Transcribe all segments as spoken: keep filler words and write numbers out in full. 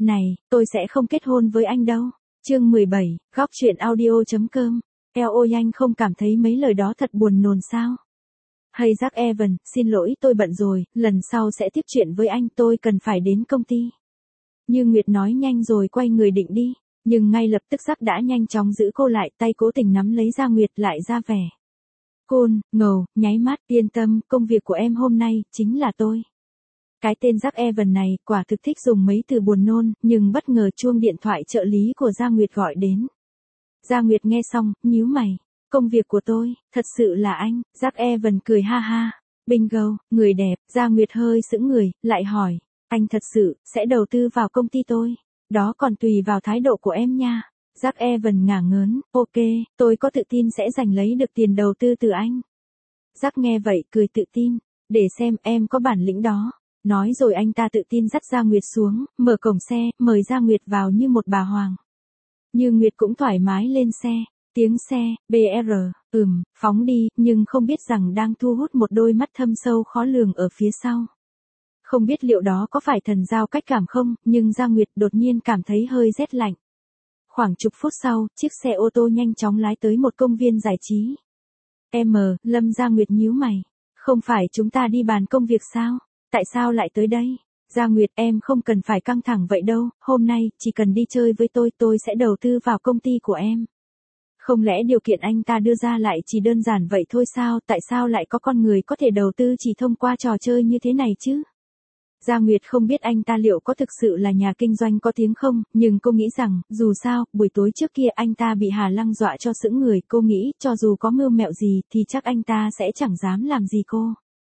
Này, tôi sẽ không kết hôn với anh đâu. Chương mười bảy, góc chuyện audio.com. Eo ôi anh không cảm thấy mấy lời đó thật buồn nôn sao? Hay Jack Evan, xin lỗi tôi bận rồi, lần sau sẽ tiếp chuyện với anh, tôi cần phải đến công ty. Như Nguyệt nói nhanh rồi quay người định đi, nhưng ngay lập tức Jack đã nhanh chóng giữ cô lại, tay cố tình nắm lấy da Nguyệt lại ra vẻ. Côn, ngầu, nháy mắt, yên tâm, công việc của em hôm nay, chính là tôi. Cái tên Jack Evan này, quả thực thích dùng mấy từ buồn nôn, nhưng bất ngờ chuông điện thoại trợ lý của Gia Nguyệt gọi đến. Gia Nguyệt nghe xong, nhíu mày. Công việc của tôi, thật sự là anh, Jack Evan cười ha ha. Bingo, người đẹp, Gia Nguyệt hơi sững người, lại hỏi. Anh thật sự, sẽ đầu tư vào công ty tôi. Đó còn tùy vào thái độ của em nha. Jack Evan ngả ngớn, ok, tôi có tự tin sẽ giành lấy được tiền đầu tư từ anh. Jack nghe vậy, cười tự tin. Để xem em có bản lĩnh đó. Nói rồi anh ta tự tin dắt Gia Nguyệt xuống, mở cổng xe, mời Gia Nguyệt vào như một bà hoàng. Như Nguyệt cũng thoải mái lên xe, tiếng xe, bê rờ, ừm, phóng đi, nhưng không biết rằng đang thu hút một đôi mắt thâm sâu khó lường ở phía sau. Không biết liệu đó có phải thần giao cách cảm không, nhưng Gia Nguyệt đột nhiên cảm thấy hơi rét lạnh. Khoảng chục phút sau, chiếc xe ô tô nhanh chóng lái tới một công viên giải trí. Em, Lâm Gia Nguyệt nhíu mày. Không phải chúng ta đi bàn công việc sao? Tại sao lại tới đây? Gia Nguyệt, em không cần phải căng thẳng vậy đâu, hôm nay, chỉ cần đi chơi với tôi, tôi sẽ đầu tư vào công ty của em. Không lẽ điều kiện anh ta đưa ra lại chỉ đơn giản vậy thôi sao, tại sao lại có con người có thể đầu tư chỉ thông qua trò chơi như thế này chứ? Gia Nguyệt không biết anh ta liệu có thực sự là nhà kinh doanh có tiếng không, nhưng cô nghĩ rằng, dù sao, buổi tối trước kia anh ta bị Hà Lăng dọa cho sững người, cô nghĩ, cho dù có mưu mẹo gì, thì chắc anh ta sẽ chẳng dám làm gì cô.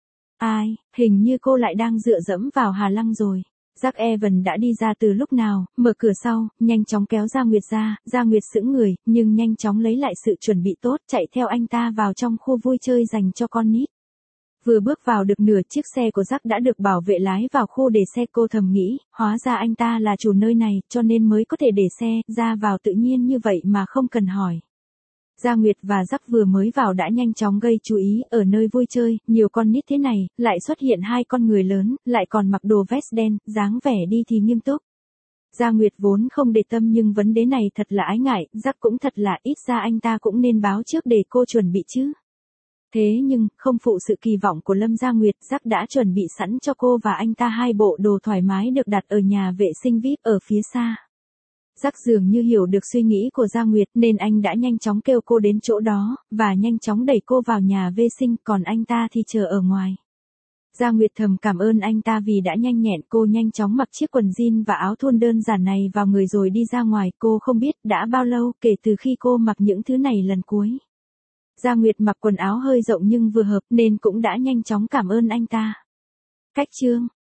Ai, hình như cô lại đang dựa dẫm vào Hà Lăng rồi. Jack Evan đã đi ra từ lúc nào, mở cửa sau, nhanh chóng kéo Gia Nguyệt ra, Gia Nguyệt sững người, nhưng nhanh chóng lấy lại sự chuẩn bị tốt, chạy theo anh ta vào trong khu vui chơi dành cho con nít. Vừa bước vào được nửa, chiếc xe của Jack đã được bảo vệ lái vào khu để xe, cô thầm nghĩ, hóa ra anh ta là chủ nơi này, cho nên mới có thể để xe ra vào tự nhiên như vậy mà không cần hỏi. Gia Nguyệt và Jack vừa mới vào đã nhanh chóng gây chú ý, ở nơi vui chơi, nhiều con nít thế này, lại xuất hiện hai con người lớn, lại còn mặc đồ vest đen, dáng vẻ đi thì nghiêm túc. Gia Nguyệt vốn không để tâm nhưng vấn đề này thật là ái ngại, Jack cũng thật là ít ra anh ta cũng nên báo trước để cô chuẩn bị chứ. Thế nhưng, không phụ sự kỳ vọng của Lâm Gia Nguyệt, Jack đã chuẩn bị sẵn cho cô và anh ta hai bộ đồ thoải mái được đặt ở nhà vệ sinh vi ai pi ở phía xa. Jack dường như hiểu được suy nghĩ của Gia Nguyệt nên anh đã nhanh chóng kêu cô đến chỗ đó, và nhanh chóng đẩy cô vào nhà vệ sinh, còn anh ta thì chờ ở ngoài. Gia Nguyệt thầm cảm ơn anh ta vì đã nhanh nhẹn, cô nhanh chóng mặc chiếc quần jean và áo thun đơn giản này vào người rồi đi ra ngoài, cô không biết đã bao lâu kể từ khi cô mặc những thứ này lần cuối. Gia Nguyệt mặc quần áo hơi rộng nhưng vừa hợp nên cũng đã nhanh chóng cảm ơn anh ta. Cách chương